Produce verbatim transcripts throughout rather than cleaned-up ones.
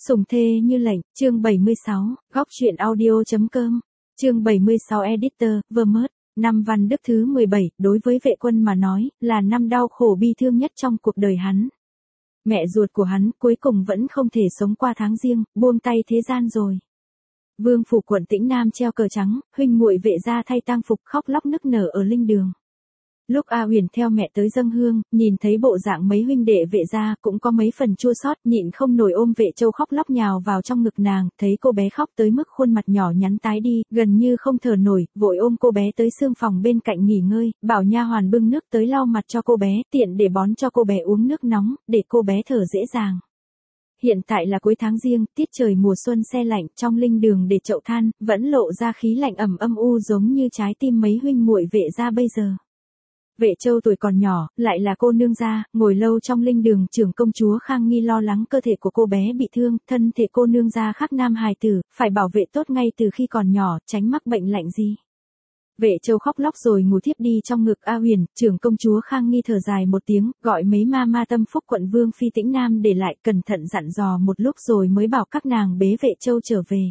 Sủng thê như lệnh, chương bảy mươi sáu, góc truyện audio.com, chương bảy mươi sáu editor, Vermont, năm Văn Đức thứ mười bảy, đối với vệ quân mà nói, là năm đau khổ bi thương nhất trong cuộc đời hắn. Mẹ ruột của hắn cuối cùng vẫn không thể sống qua tháng giêng, buông tay thế gian rồi. Vương phủ quận Tĩnh Nam treo cờ trắng, huynh muội vệ gia thay tang phục khóc lóc nức nở ở linh đường. Lúc A Huyền theo mẹ tới dâng hương, nhìn thấy bộ dạng mấy huynh đệ vệ gia cũng có mấy phần chua xót, nhịn không nổi ôm Vệ Châu khóc lóc nhào vào trong ngực nàng, thấy cô bé khóc tới mức khuôn mặt nhỏ nhắn tái đi, gần như không thở nổi, vội ôm cô bé tới xương phòng bên cạnh nghỉ ngơi, bảo nha hoàn bưng nước tới lau mặt cho cô bé, tiện để bón cho cô bé uống nước nóng, để cô bé thở dễ dàng. Hiện tại là cuối tháng giêng, tiết trời mùa xuân se lạnh, trong linh đường để chậu than, vẫn lộ ra khí lạnh ẩm âm u giống như trái tim mấy huynh muội vệ gia bây giờ. Vệ Châu tuổi còn nhỏ, lại là cô nương gia, ngồi lâu trong linh đường, trưởng công chúa Khang Nghi lo lắng cơ thể của cô bé bị thương, thân thể cô nương gia khác nam hài tử, phải bảo vệ tốt ngay từ khi còn nhỏ, tránh mắc bệnh lạnh gì. Vệ Châu khóc lóc rồi ngủ thiếp đi trong ngực A Huyền, trưởng công chúa Khang Nghi thở dài một tiếng, gọi mấy ma ma tâm phúc quận Vương phi Tĩnh Nam để lại, cẩn thận dặn dò một lúc rồi mới bảo các nàng bế Vệ Châu trở về.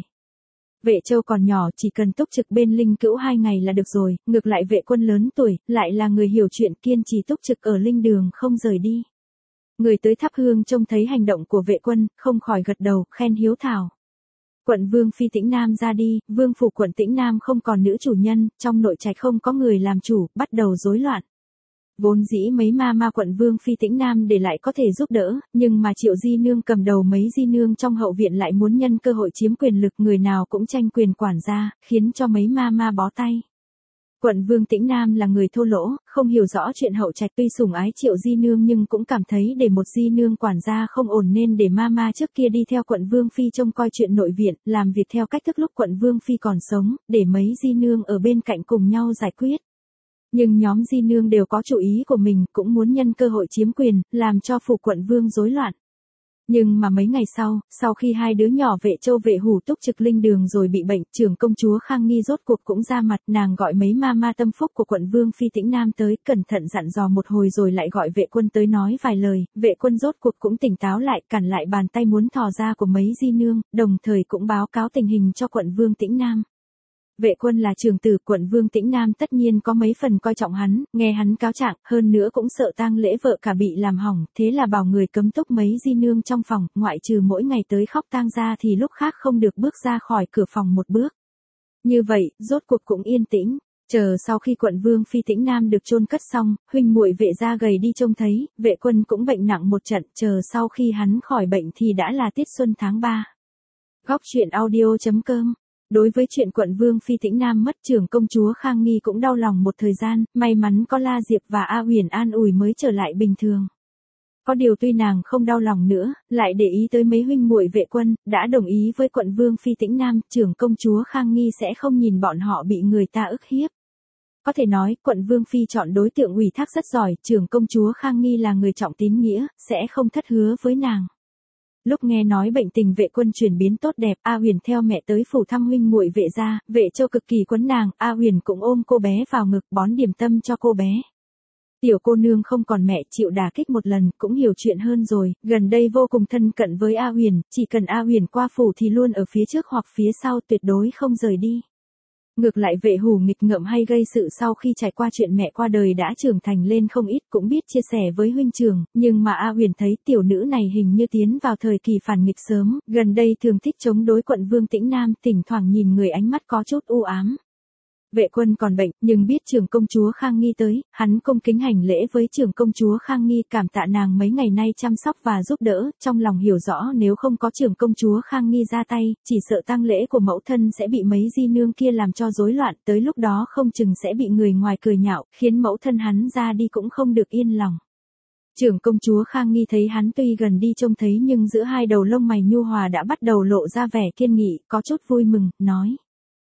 Vệ Châu còn nhỏ, chỉ cần túc trực bên linh cữu hai ngày là được rồi, ngược lại vệ quân lớn tuổi, lại là người hiểu chuyện, kiên trì túc trực ở linh đường không rời đi. Người tới thắp hương trông thấy hành động của vệ quân, không khỏi gật đầu, khen hiếu thảo. Quận Vương phi Tĩnh Nam ra đi, vương phủ quận Tĩnh Nam không còn nữ chủ nhân, trong nội trạch không có người làm chủ, bắt đầu rối loạn. Vốn dĩ mấy ma ma quận Vương phi Tĩnh Nam để lại có thể giúp đỡ, nhưng mà Triệu Di Nương cầm đầu mấy di nương trong hậu viện lại muốn nhân cơ hội chiếm quyền lực, người nào cũng tranh quyền quản gia, khiến cho mấy ma ma bó tay. Quận Vương Tĩnh Nam là người thô lỗ, không hiểu rõ chuyện hậu trạch, tuy sủng ái Triệu Di Nương nhưng cũng cảm thấy để một di nương quản gia không ổn nên để ma ma trước kia đi theo quận Vương phi trông coi chuyện nội viện, làm việc theo cách thức lúc quận Vương phi còn sống, để mấy di nương ở bên cạnh cùng nhau giải quyết. Nhưng nhóm di nương đều có chủ ý của mình, cũng muốn nhân cơ hội chiếm quyền, làm cho phủ quận Vương rối loạn. Nhưng mà mấy ngày sau, sau khi hai đứa nhỏ Vệ Châu Vệ Hủ túc trực linh đường rồi bị bệnh, trưởng công chúa Khang Nghi rốt cuộc cũng ra mặt, nàng gọi mấy ma ma tâm phúc của quận Vương phi Tĩnh Nam tới, cẩn thận dặn dò một hồi rồi lại gọi vệ quân tới nói vài lời, vệ quân rốt cuộc cũng tỉnh táo lại, cản lại bàn tay muốn thò ra của mấy di nương, đồng thời cũng báo cáo tình hình cho quận Vương Tĩnh Nam. Vệ quân là trưởng tử quận Vương Tĩnh Nam, tất nhiên có mấy phần coi trọng hắn, nghe hắn cáo trạng, hơn nữa cũng sợ tang lễ vợ cả bị làm hỏng, thế là bảo người cấm túc mấy di nương trong phòng, ngoại trừ mỗi ngày tới khóc tang ra thì lúc khác không được bước ra khỏi cửa phòng một bước. Như vậy, rốt cuộc cũng yên tĩnh. Chờ sau khi quận Vương phi Tĩnh Nam được chôn cất xong, huynh muội vệ gia gầy đi trông thấy, vệ quân cũng bệnh nặng một trận, chờ sau khi hắn khỏi bệnh thì đã là tiết xuân tháng ba. Góc truyện audio.com. Đối với chuyện quận Vương phi Tĩnh Nam mất, trưởng công chúa Khang Nghi cũng đau lòng một thời gian, may mắn có La Diệp và A Huyền an ủi mới trở lại bình thường. Có điều tuy nàng không đau lòng nữa, lại để ý tới mấy huynh muội vệ quân, đã đồng ý với quận Vương phi Tĩnh Nam, trưởng công chúa Khang Nghi sẽ không nhìn bọn họ bị người ta ức hiếp. Có thể nói, quận Vương phi chọn đối tượng ủy thác rất giỏi, trưởng công chúa Khang Nghi là người trọng tín nghĩa, sẽ không thất hứa với nàng. Lúc nghe nói bệnh tình vệ quân chuyển biến tốt đẹp, A Huyền theo mẹ tới phủ thăm huynh muội vệ gia, Vệ Châu cực kỳ quấn nàng, A Huyền cũng ôm cô bé vào ngực, bón điểm tâm cho cô bé. Tiểu cô nương không còn mẹ, chịu đả kích một lần, cũng hiểu chuyện hơn rồi, gần đây vô cùng thân cận với A Huyền, chỉ cần A Huyền qua phủ thì luôn ở phía trước hoặc phía sau, tuyệt đối không rời đi. Ngược lại Vệ Hủ nghịch ngợm hay gây sự sau khi trải qua chuyện mẹ qua đời đã trưởng thành lên không ít, cũng biết chia sẻ với huynh trưởng, nhưng mà A Huyền thấy tiểu nữ này hình như tiến vào thời kỳ phản nghịch sớm, gần đây thường thích chống đối quận Vương Tĩnh Nam, thỉnh thoảng nhìn người ánh mắt có chút u ám. Vệ quân còn bệnh, nhưng biết trưởng công chúa Khang Nghi tới, hắn cung kính hành lễ với trưởng công chúa Khang Nghi, cảm tạ nàng mấy ngày nay chăm sóc và giúp đỡ, trong lòng hiểu rõ nếu không có trưởng công chúa Khang Nghi ra tay, chỉ sợ tang lễ của mẫu thân sẽ bị mấy di nương kia làm cho rối loạn, tới lúc đó không chừng sẽ bị người ngoài cười nhạo, khiến mẫu thân hắn ra đi cũng không được yên lòng. Trưởng công chúa Khang Nghi thấy hắn tuy gần đi trông thấy nhưng giữa hai đầu lông mày nhu hòa đã bắt đầu lộ ra vẻ kiên nghị, có chút vui mừng, nói.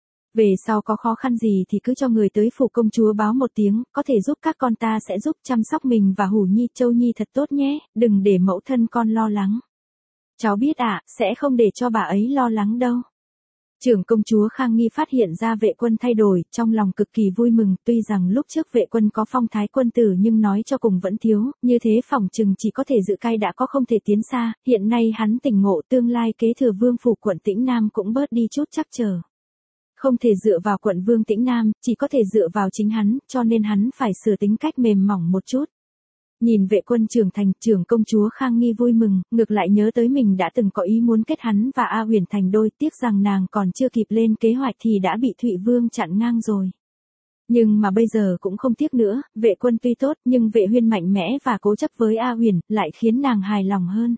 Về sau có khó khăn gì thì cứ cho người tới phủ công chúa báo một tiếng, có thể giúp các con ta sẽ giúp chăm sóc mình và Hủ Nhi Châu Nhi thật tốt nhé, đừng để mẫu thân con lo lắng. Cháu biết ạ, sẽ không để cho bà ấy lo lắng đâu. Trưởng công chúa Khang Nghi phát hiện ra vệ quân thay đổi, trong lòng cực kỳ vui mừng, tuy rằng lúc trước vệ quân có phong thái quân tử nhưng nói cho cùng vẫn thiếu, như thế phỏng chừng chỉ có thể dự cai đã có không thể tiến xa, hiện nay hắn tỉnh ngộ tương lai kế thừa vương phủ quận Tĩnh Nam cũng bớt đi chút trắc trở. Không thể dựa vào quận vương Tĩnh Nam, chỉ có thể dựa vào chính hắn, cho nên hắn phải sửa tính cách mềm mỏng một chút. Nhìn vệ quân trưởng thành, trưởng công chúa Khang Nghi vui mừng, ngược lại nhớ tới mình đã từng có ý muốn kết hắn và A Huyền thành đôi, tiếc rằng nàng còn chưa kịp lên kế hoạch thì đã bị Thụy Vương chặn ngang rồi. Nhưng mà bây giờ cũng không tiếc nữa, vệ quân tuy tốt nhưng vệ huyên mạnh mẽ và cố chấp với A Huyền, lại khiến nàng hài lòng hơn.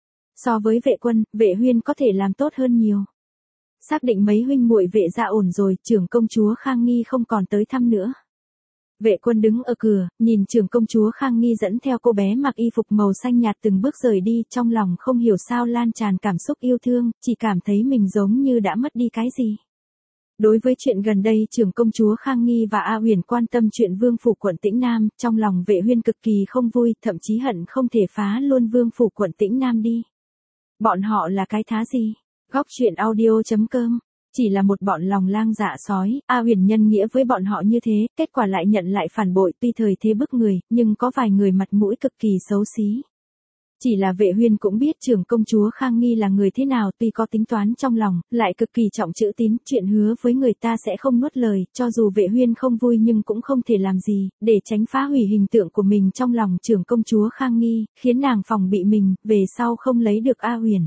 So với vệ quân, vệ huyên có thể làm tốt hơn nhiều. Xác định mấy huynh muội vệ gia ổn rồi, trưởng công chúa Khang Nghi không còn tới thăm nữa. Vệ quân đứng ở cửa, nhìn trưởng công chúa Khang Nghi dẫn theo cô bé mặc y phục màu xanh nhạt từng bước rời đi, trong lòng không hiểu sao lan tràn cảm xúc yêu thương, chỉ cảm thấy mình giống như đã mất đi cái gì. Đối với chuyện gần đây trưởng công chúa Khang Nghi và A Huyền quan tâm chuyện vương phủ quận Tĩnh Nam, trong lòng vệ huyên cực kỳ không vui, thậm chí hận không thể phá luôn vương phủ quận Tĩnh Nam đi. Bọn họ là cái thá gì? Góc truyện audio chấm com. Chỉ là một bọn lòng lang dạ sói, A Huyền nhân nghĩa với bọn họ như thế, kết quả lại nhận lại phản bội, tuy thời thế bức người, nhưng có vài người mặt mũi cực kỳ xấu xí. Chỉ là vệ huyên cũng biết trưởng công chúa Khang Nghi là người thế nào, tuy có tính toán trong lòng, lại cực kỳ trọng chữ tín, chuyện hứa với người ta sẽ không nuốt lời, cho dù vệ huyên không vui nhưng cũng không thể làm gì, để tránh phá hủy hình tượng của mình trong lòng trưởng công chúa Khang Nghi, khiến nàng phòng bị mình, về sau không lấy được A Huyền.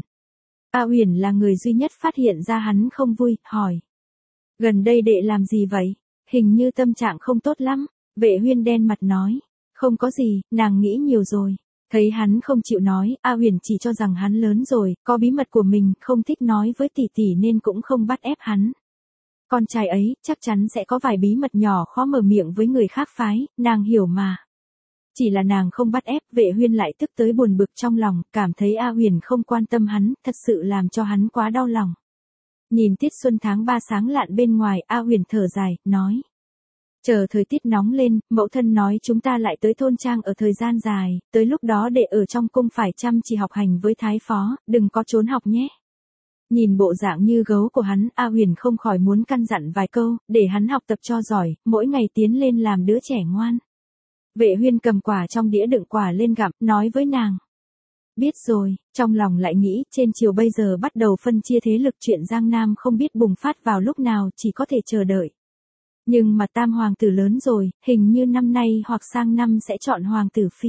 A Huyền là người duy nhất phát hiện ra hắn không vui, hỏi. Gần đây đệ làm gì vậy? Hình như tâm trạng không tốt lắm. Vệ huyên đen mặt nói. Không có gì, nàng nghĩ nhiều rồi. Thấy hắn không chịu nói, A Huyền chỉ cho rằng hắn lớn rồi, có bí mật của mình, không thích nói với tỷ tỷ nên cũng không bắt ép hắn. Con trai ấy, chắc chắn sẽ có vài bí mật nhỏ khó mở miệng với người khác phái, nàng hiểu mà. Chỉ là nàng không bắt ép, vệ huyên lại tức tới buồn bực trong lòng, cảm thấy A Huyền không quan tâm hắn, thật sự làm cho hắn quá đau lòng. Nhìn tiết xuân tháng ba sáng lạn bên ngoài, A Huyền thở dài, nói. Chờ thời tiết nóng lên, mẫu thân nói chúng ta lại tới thôn trang ở thời gian dài, tới lúc đó để ở trong cung phải chăm chỉ học hành với thái phó, đừng có trốn học nhé. Nhìn bộ dạng như gấu của hắn, A Huyền không khỏi muốn căn dặn vài câu, để hắn học tập cho giỏi, mỗi ngày tiến lên làm đứa trẻ ngoan. Vệ huyên cầm quả trong đĩa đựng quả lên gặm, nói với nàng. Biết rồi, trong lòng lại nghĩ, trên chiều bây giờ bắt đầu phân chia thế lực, chuyện Giang Nam không biết bùng phát vào lúc nào, chỉ có thể chờ đợi. Nhưng mà tam hoàng tử lớn rồi, hình như năm nay hoặc sang năm sẽ chọn hoàng tử phi.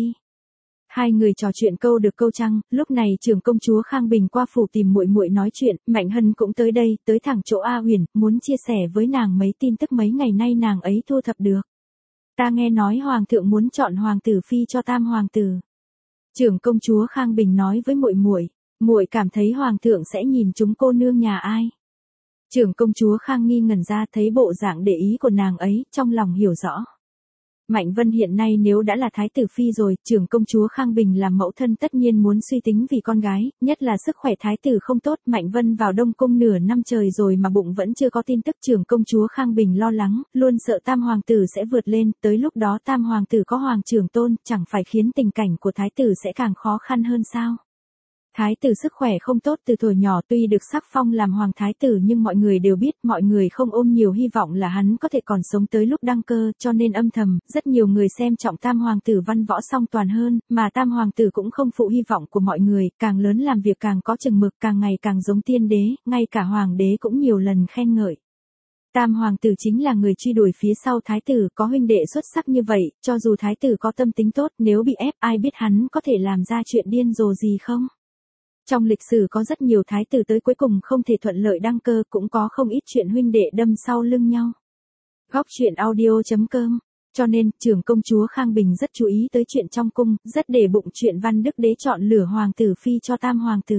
Hai người trò chuyện câu được câu trăng, lúc này trưởng công chúa Khang Bình qua phủ tìm muội muội nói chuyện, Mạnh Hân cũng tới đây, tới thẳng chỗ A Huyền, muốn chia sẻ với nàng mấy tin tức mấy ngày nay nàng ấy thu thập được. Ta nghe nói hoàng thượng muốn chọn hoàng tử phi cho tam hoàng tử. Trưởng công chúa Khang Bình nói với muội muội, muội cảm thấy hoàng thượng sẽ nhìn chúng cô nương nhà ai? Trưởng công chúa Khang nghi ngẩn ra, thấy bộ dạng để ý của nàng ấy, trong lòng hiểu rõ. Mạnh Vân hiện nay nếu đã là thái tử phi rồi, trưởng công chúa Khang Bình làm mẫu thân tất nhiên muốn suy tính vì con gái, nhất là sức khỏe thái tử không tốt. Mạnh Vân vào Đông Cung nửa năm trời rồi mà bụng vẫn chưa có tin tức. Trưởng công chúa Khang Bình lo lắng, luôn sợ tam hoàng tử sẽ vượt lên, tới lúc đó tam hoàng tử có hoàng trưởng tôn, chẳng phải khiến tình cảnh của thái tử sẽ càng khó khăn hơn sao? Thái tử sức khỏe không tốt từ thuở nhỏ, tuy được sắc phong làm hoàng thái tử nhưng mọi người đều biết, mọi người không ôm nhiều hy vọng là hắn có thể còn sống tới lúc đăng cơ, cho nên âm thầm, rất nhiều người xem trọng tam hoàng tử văn võ song toàn hơn, mà tam hoàng tử cũng không phụ hy vọng của mọi người, càng lớn làm việc càng có chừng mực, càng ngày càng giống tiên đế, ngay cả hoàng đế cũng nhiều lần khen ngợi. Tam hoàng tử chính là người truy đuổi phía sau thái tử, có huynh đệ xuất sắc như vậy, cho dù thái tử có tâm tính tốt, nếu bị ép ai biết hắn có thể làm ra chuyện điên rồ gì không? Trong lịch sử có rất nhiều thái tử tới cuối cùng không thể thuận lợi đăng cơ, cũng có không ít chuyện huynh đệ đâm sau lưng nhau. Góc truyện audio chấm com. Cho nên, trưởng công chúa Khang Bình rất chú ý tới chuyện trong cung, rất để bụng chuyện Văn Đức Đế chọn lửa hoàng tử phi cho tam hoàng tử.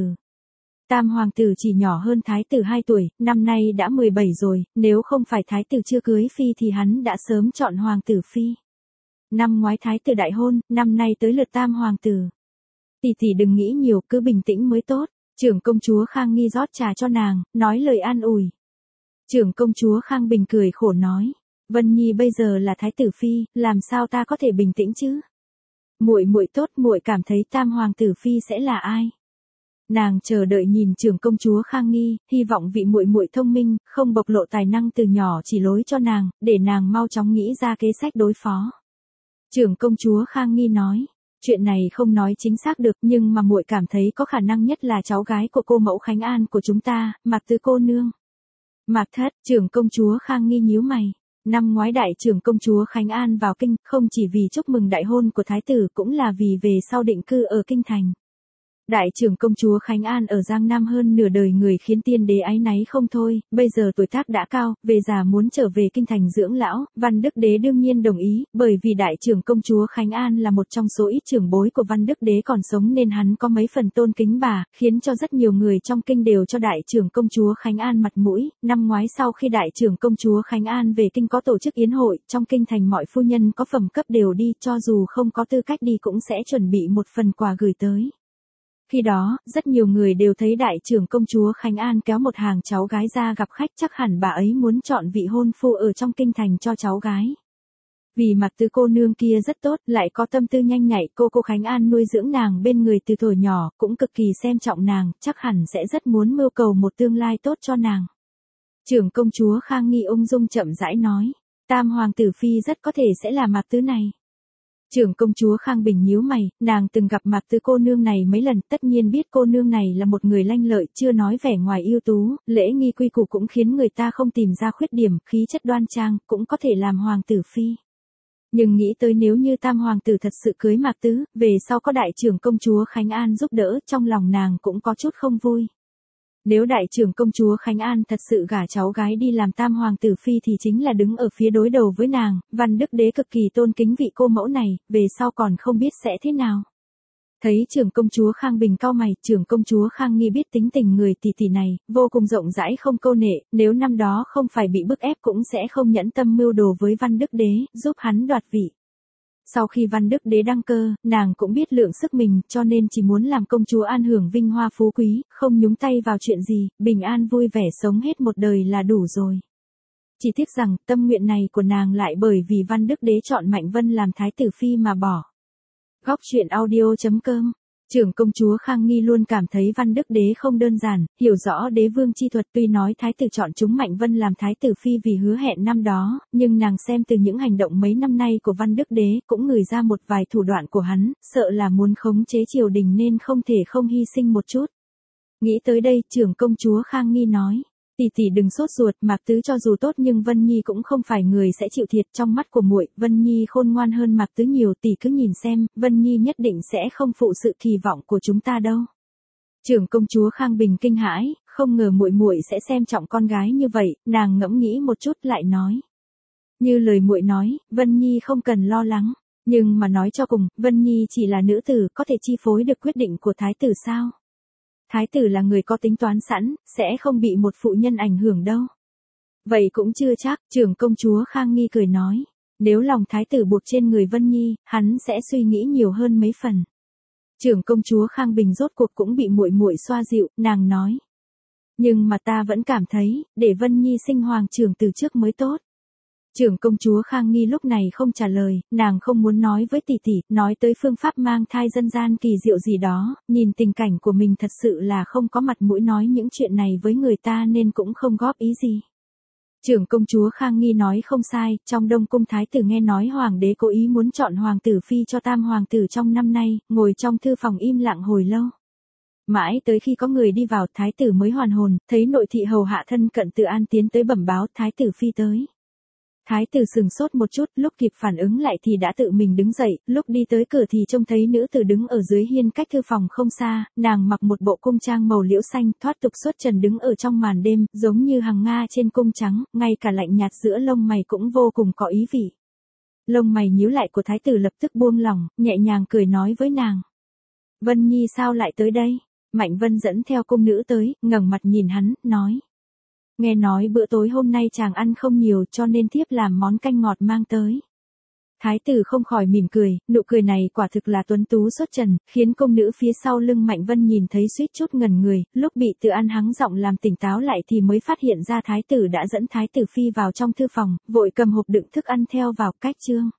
Tam hoàng tử chỉ nhỏ hơn thái tử hai tuổi, năm nay đã mười bảy rồi, nếu không phải thái tử chưa cưới phi thì hắn đã sớm chọn hoàng tử phi. Năm ngoái thái tử đại hôn, năm nay tới lượt tam hoàng tử. Tỷ tỷ đừng nghĩ nhiều, cứ bình tĩnh mới tốt. Trưởng công chúa Khang nghi rót trà cho nàng, nói lời an ủi. Trưởng công chúa Khang Bình cười khổ nói, Vân Nhi bây giờ là thái tử phi, làm sao ta có thể bình tĩnh chứ? Muội muội tốt, muội cảm thấy tam hoàng tử phi sẽ là ai? Nàng chờ đợi nhìn trưởng công chúa Khang Nghi, hy vọng vị muội muội thông minh, không bộc lộ tài năng từ nhỏ chỉ lối cho nàng, để nàng mau chóng nghĩ ra kế sách đối phó. Trưởng công chúa Khang Nghi nói, chuyện này không nói chính xác được, nhưng mà muội cảm thấy có khả năng nhất là cháu gái của cô mẫu Khánh An của chúng ta, Mạc Tứ cô nương. Mạc Thất, trưởng công chúa Khang Nghi nhíu mày. Năm ngoái đại trưởng công chúa Khánh An vào kinh, không chỉ vì chúc mừng đại hôn của thái tử cũng là vì về sau định cư ở kinh thành. Đại trưởng công chúa Khánh An ở Giang Nam hơn nửa đời người khiến tiên đế áy náy không thôi, bây giờ tuổi tác đã cao, về già muốn trở về kinh thành dưỡng lão, Văn Đức Đế đương nhiên đồng ý, bởi vì đại trưởng công chúa Khánh An là một trong số ít trưởng bối của Văn Đức Đế còn sống nên hắn có mấy phần tôn kính bà, khiến cho rất nhiều người trong kinh đều cho đại trưởng công chúa Khánh An mặt mũi. Năm ngoái sau khi đại trưởng công chúa Khánh An về kinh có tổ chức yến hội, trong kinh thành mọi phu nhân có phẩm cấp đều đi, cho dù không có tư cách đi cũng sẽ chuẩn bị một phần quà gửi tới. Khi đó, rất nhiều người đều thấy đại trưởng công chúa Khánh An kéo một hàng cháu gái ra gặp khách, chắc hẳn bà ấy muốn chọn vị hôn phu ở trong kinh thành cho cháu gái. Vì Mạc Tứ cô nương kia rất tốt, lại có tâm tư nhanh nhạy, cô cô Khánh An nuôi dưỡng nàng bên người từ thuở nhỏ, cũng cực kỳ xem trọng nàng, chắc hẳn sẽ rất muốn mưu cầu một tương lai tốt cho nàng. Trưởng công chúa Khang Nghi ung dung chậm rãi nói, tam hoàng tử phi rất có thể sẽ là Mạc Tứ này. Trưởng công chúa Khang Bình nhíu mày, nàng từng gặp Mạc Tứ cô nương này mấy lần, tất nhiên biết cô nương này là một người lanh lợi, chưa nói vẻ ngoài ưu tú, lễ nghi quy củ cũng khiến người ta không tìm ra khuyết điểm, khí chất đoan trang, cũng có thể làm hoàng tử phi. Nhưng nghĩ tới nếu như tam hoàng tử thật sự cưới Mạc Tứ, về sau có đại trưởng công chúa Khánh An giúp đỡ, trong lòng nàng cũng có chút không vui. Nếu đại trưởng công chúa Khánh An thật sự gả cháu gái đi làm tam hoàng tử phi thì chính là đứng ở phía đối đầu với nàng, Văn Đức Đế cực kỳ tôn kính vị cô mẫu này, về sau còn không biết sẽ thế nào. Thấy trưởng công chúa Khang Bình cau mày, trưởng công chúa Khang Nghi biết tính tình người tỷ tỷ này, vô cùng rộng rãi không câu nệ, nếu năm đó không phải bị bức ép cũng sẽ không nhẫn tâm mưu đồ với Văn Đức Đế, giúp hắn đoạt vị. Sau khi Văn Đức Đế đăng cơ, nàng cũng biết lượng sức mình, cho nên chỉ muốn làm công chúa an hưởng vinh hoa phú quý, không nhúng tay vào chuyện gì, bình an vui vẻ sống hết một đời là đủ rồi. Chỉ tiếc rằng, tâm nguyện này của nàng lại bởi vì Văn Đức Đế chọn Mạnh Vân làm thái tử phi mà bỏ. Góc truyện audio chấm com. Trưởng công chúa Khang Nghi luôn cảm thấy Văn Đức Đế không đơn giản, hiểu rõ đế vương chi thuật, tuy nói thái tử chọn chúng Mạnh Vân làm thái tử phi vì hứa hẹn năm đó, nhưng nàng xem từ những hành động mấy năm nay của Văn Đức Đế cũng ngửi ra một vài thủ đoạn của hắn, sợ là muốn khống chế triều đình nên không thể không hy sinh một chút. Nghĩ tới đây, trưởng công chúa Khang Nghi nói, tỷ tỷ đừng sốt ruột, Mạc Tứ cho dù tốt nhưng Vân Nhi cũng không phải người sẽ chịu thiệt, trong mắt của muội, Vân Nhi khôn ngoan hơn Mạc Tứ nhiều, tỷ cứ nhìn xem, Vân Nhi nhất định sẽ không phụ sự kỳ vọng của chúng ta đâu. Trưởng công chúa Khang Bình kinh hãi, không ngờ muội muội sẽ xem trọng con gái như vậy, nàng ngẫm nghĩ một chút lại nói. Như lời muội nói, Vân Nhi không cần lo lắng, nhưng mà nói cho cùng, Vân Nhi chỉ là nữ tử, có thể chi phối được quyết định của thái tử sao? Thái tử là người có tính toán sẵn, sẽ không bị một phụ nhân ảnh hưởng đâu. Vậy cũng chưa chắc, trưởng công chúa Khang Nghi cười nói. Nếu lòng thái tử buộc trên người Vân Nhi, hắn sẽ suy nghĩ nhiều hơn mấy phần. Trưởng công chúa Khang Bình rốt cuộc cũng bị muội muội xoa dịu, nàng nói. Nhưng mà ta vẫn cảm thấy, để Vân Nhi sinh hoàng trưởng từ trước mới tốt. Trưởng công chúa Khang Nghi lúc này không trả lời, nàng không muốn nói với tỷ tỷ, nói tới phương pháp mang thai dân gian kỳ diệu gì đó, nhìn tình cảnh của mình thật sự là không có mặt mũi nói những chuyện này với người ta nên cũng không góp ý gì. Trưởng công chúa Khang Nghi nói không sai, trong Đông Cung thái tử nghe nói hoàng đế cố ý muốn chọn hoàng tử phi cho tam hoàng tử trong năm nay, ngồi trong thư phòng im lặng hồi lâu. Mãi tới khi có người đi vào, thái tử mới hoàn hồn, thấy nội thị hầu hạ thân cận Từ An tiến tới bẩm báo thái tử phi tới. Thái tử sừng sốt một chút, lúc kịp phản ứng lại thì đã tự mình đứng dậy, lúc đi tới cửa thì trông thấy nữ tử đứng ở dưới hiên cách thư phòng không xa, nàng mặc một bộ cung trang màu liễu xanh, thoát tục xuất trần đứng ở trong màn đêm, giống như hằng nga trên cung trắng, ngay cả lạnh nhạt giữa lông mày cũng vô cùng có ý vị. Lông mày nhíu lại của thái tử lập tức buông lỏng, nhẹ nhàng cười nói với nàng. Vân Nhi sao lại tới đây? Mạnh Vân dẫn theo cung nữ tới, ngẩng mặt nhìn hắn, nói. Nghe nói bữa tối hôm nay chàng ăn không nhiều cho nên thiếp làm món canh ngọt mang tới. Thái tử không khỏi mỉm cười, nụ cười này quả thực là tuấn tú xuất trần, khiến công nữ phía sau lưng Mạnh Vân nhìn thấy suýt chút ngẩn người, lúc bị Từ An hắng giọng làm tỉnh táo lại thì mới phát hiện ra thái tử đã dẫn thái tử phi vào trong thư phòng, vội cầm hộp đựng thức ăn theo vào cách chương.